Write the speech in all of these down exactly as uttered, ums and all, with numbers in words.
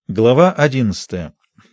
Глава одиннадцатая.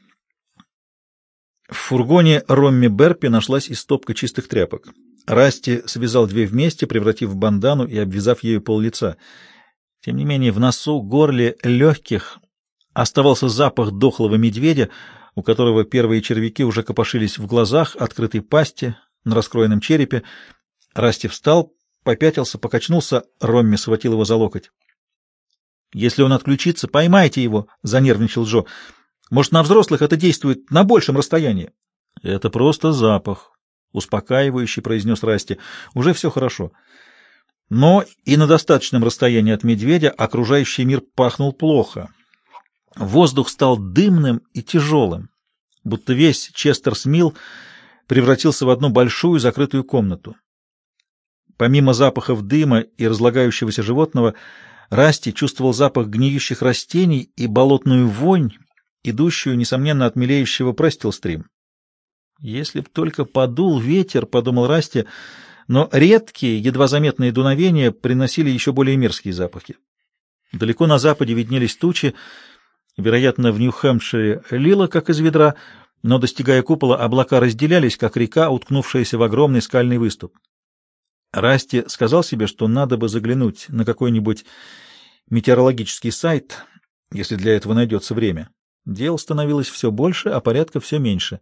В фургоне Ромми Берпи нашлась и стопка чистых тряпок. Расти связал две вместе, превратив в бандану и обвязав ею пол-лица. Тем не менее, в носу, горле, легких оставался запах дохлого медведя, у которого первые червяки уже копошились в глазах, открытой пасти, на раскроенном черепе. Расти встал, попятился, покачнулся, Ромми схватил его за локоть. «Если он отключится, поймайте его», — занервничал Джо. «Может, на взрослых это действует на большем расстоянии?» «Это просто запах», — успокаивающе произнес Расти. «Уже все хорошо». Но и на достаточном расстоянии от медведя окружающий мир пахнул плохо. Воздух стал дымным и тяжелым, будто весь Честерс-Милл превратился в одну большую закрытую комнату. Помимо запахов дыма и разлагающегося животного, Расти чувствовал запах гниющих растений и болотную вонь, идущую, несомненно, от мелеющего Престилстрим. «Если б только подул ветер», — подумал Расти, но редкие, едва заметные дуновения приносили еще более мерзкие запахи. Далеко на западе виднелись тучи, вероятно, в Нью-Хэмпшире лило, как из ведра, но, достигая купола, облака разделялись, как река, уткнувшаяся в огромный скальный выступ. Расти сказал себе, что надо бы заглянуть на какой-нибудь метеорологический сайт, если для этого найдется время. Дел становилось все больше, а порядка все меньше.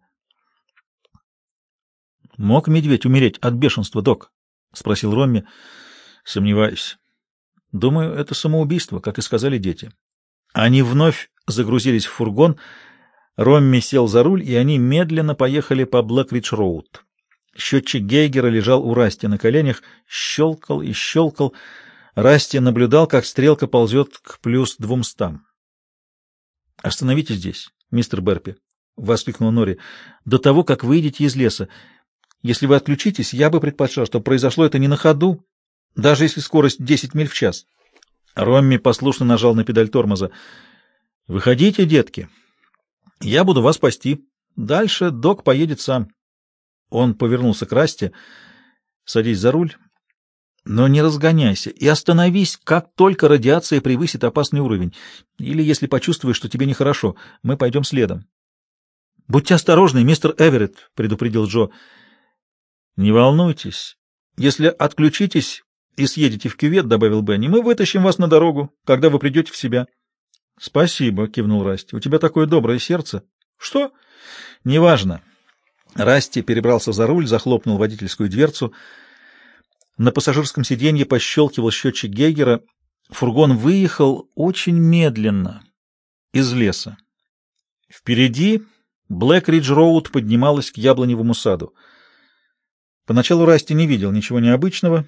«Мог медведь умереть от бешенства, док?» — спросил Ромми. «Сомневаюсь. Думаю, это самоубийство, как и сказали дети». Они вновь загрузились в фургон. Ромми сел за руль, и они медленно поехали по Блэкридж-роуд. Счетчик Гейгера лежал у Расти на коленях, щелкал и щелкал. Расти наблюдал, как стрелка ползет к плюс двумстам. — Остановитесь здесь, мистер Берпи, — воскликнул Нори, — до того, как выйдете из леса. Если вы отключитесь, я бы предпочел, чтобы произошло это не на ходу, даже если скорость десять миль в час. Ромми послушно нажал на педаль тормоза. — Выходите, детки. Я буду вас пасти. Дальше док поедет сам. Он повернулся к Расти. — Садись за руль, но не разгоняйся и остановись, как только радиация превысит опасный уровень. Или если почувствуешь, что тебе нехорошо, мы пойдем следом. — Будьте осторожны, мистер Эверетт, — предупредил Джо. — Не волнуйтесь. Если отключитесь и съедете в кювет, — добавил Бенни, — мы вытащим вас на дорогу, когда вы придете в себя. — Спасибо, — кивнул Расти. — У тебя такое доброе сердце. — Что? — Неважно. Расти перебрался за руль, захлопнул водительскую дверцу. На пассажирском сиденье пощелкивал счетчик Гейгера. Фургон выехал очень медленно из леса. Впереди Блэкридж-роуд поднималась к яблоневому саду. Поначалу Расти не видел ничего необычного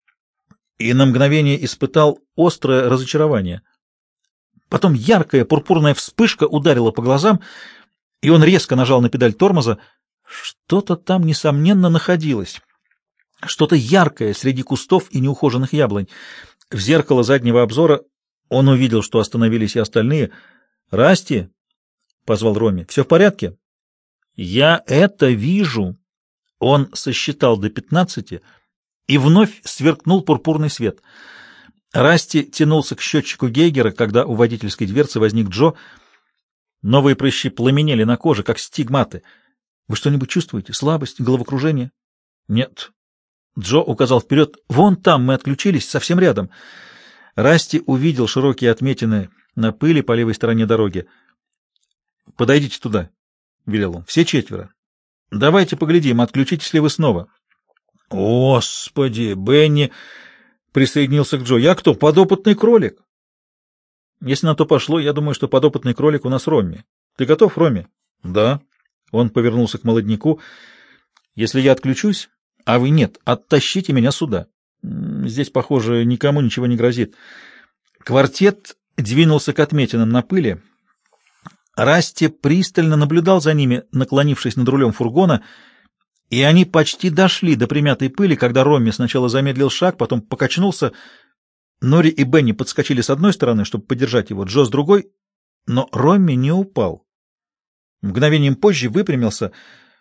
и на мгновение испытал острое разочарование. Потом яркая пурпурная вспышка ударила по глазам, и он резко нажал на педаль тормоза. Что-то там, несомненно, находилось. Что-то яркое среди кустов и неухоженных яблонь. В зеркало заднего обзора он увидел, что остановились и остальные. «Расти!» — позвал Ромми. «Все в порядке?» «Я это вижу!» Он сосчитал до пятнадцати и вновь сверкнул пурпурный свет. Расти тянулся к счетчику Гейгера, когда у водительской дверцы возник Джо. Новые прыщи пламенели на коже, как стигматы. «Вы что-нибудь чувствуете? Слабость? Головокружение?» «Нет». Джо указал вперед. «Вон там мы отключились, совсем рядом». Расти увидел широкие отметины на пыли по левой стороне дороги. «Подойдите туда», — велел он. «Все четверо. Давайте поглядим, отключитесь ли вы снова». «Господи!» — Бенни присоединился к Джо. «Я кто, подопытный кролик?» «Если на то пошло, я думаю, что подопытный кролик у нас Ромми. Ты готов, Ромми?» «Да». Он повернулся к молодняку. «Если я отключусь, а вы нет, оттащите меня сюда. Здесь, похоже, никому ничего не грозит». Квартет двинулся к отметинам на пыли. Расти пристально наблюдал за ними, наклонившись над рулем фургона, и они почти дошли до примятой пыли, когда Ромми сначала замедлил шаг, потом покачнулся. Нори и Бенни подскочили с одной стороны, чтобы поддержать его, Джо с другой, но Ромми не упал. Мгновением позже выпрямился.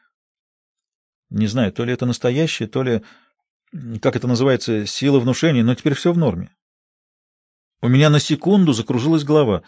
Не знаю, то ли это настоящее, то ли, как это называется, сила внушения, но теперь все в норме. У меня на секунду закружилась голова.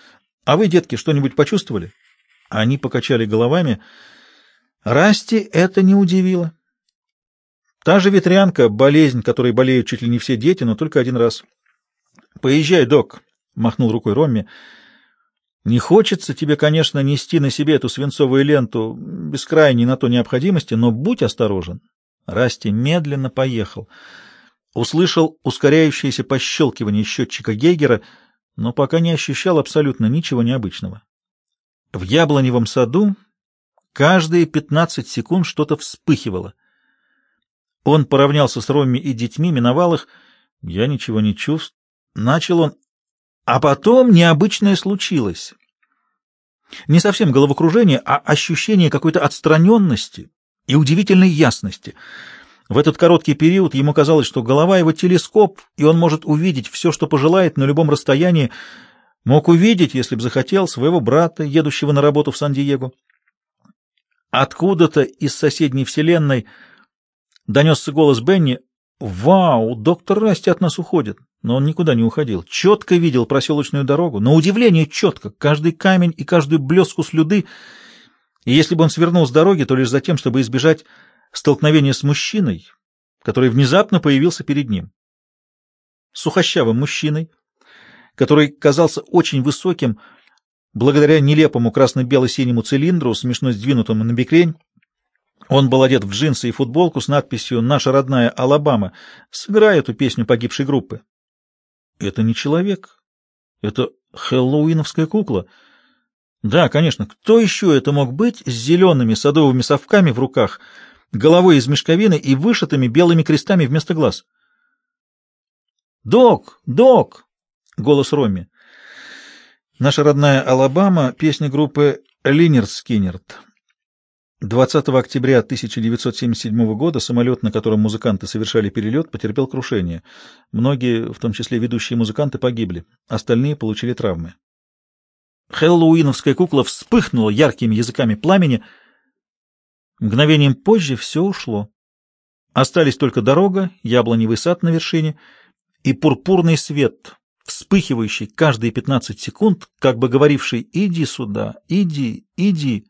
А вы, детки, что-нибудь почувствовали? Они покачали головами. Расти это не удивило. Та же ветрянка, болезнь, которой болеют чуть ли не все дети, но только один раз. «Поезжай, док», — махнул рукой Ромми. «Не хочется тебе, конечно, нести на себе эту свинцовую ленту без крайней на то необходимости, но будь осторожен». Расти медленно поехал. Услышал ускоряющееся пощелкивание счетчика Гейгера, но пока не ощущал абсолютно ничего необычного. В яблоневом саду каждые пятнадцать секунд что-то вспыхивало. Он поравнялся с Ромми и детьми, миновал их. «Я ничего не чувствую». Начал он, а потом необычное случилось. Не совсем головокружение, а ощущение какой-то отстраненности и удивительной ясности. В этот короткий период ему казалось, что голова его телескоп, и он может увидеть все, что пожелает, на любом расстоянии. Мог увидеть, если бы захотел, своего брата, едущего на работу в Сан-Диего. Откуда-то из соседней вселенной донесся голос Бенни. «Вау, доктор Расти от нас уходит!» Но он никуда не уходил. Четко видел проселочную дорогу, на удивление четко, каждый камень и каждую блеску слюды. И если бы он свернул с дороги, то лишь за тем, чтобы избежать столкновения с мужчиной, который внезапно появился перед ним. Сухощавым мужчиной, который казался очень высоким, благодаря нелепому красно-бело-синему цилиндру, смешно сдвинутому на бекрень. Он был одет в джинсы и футболку с надписью «Наша родная Алабама». Сыграй эту песню погибшей группы. Это не человек. Это хэллоуиновская кукла. Да, конечно, кто еще это мог быть с зелеными садовыми совками в руках, головой из мешковины и вышитыми белыми крестами вместо глаз? «Док! Док!» — голос Ромми. «Наша родная Алабама» — песня группы Линерд Скиннерд. двадцатого октября тысяча девятьсот семьдесят седьмого года самолет, на котором музыканты совершали перелет, потерпел крушение. Многие, в том числе ведущие музыканты, погибли. Остальные получили травмы. Хэллоуиновская кукла вспыхнула яркими языками пламени. Мгновением позже все ушло. Остались только дорога, яблоневый сад на вершине и пурпурный свет, вспыхивающий каждые пятнадцать секунд, как бы говоривший «иди сюда, иди, иди».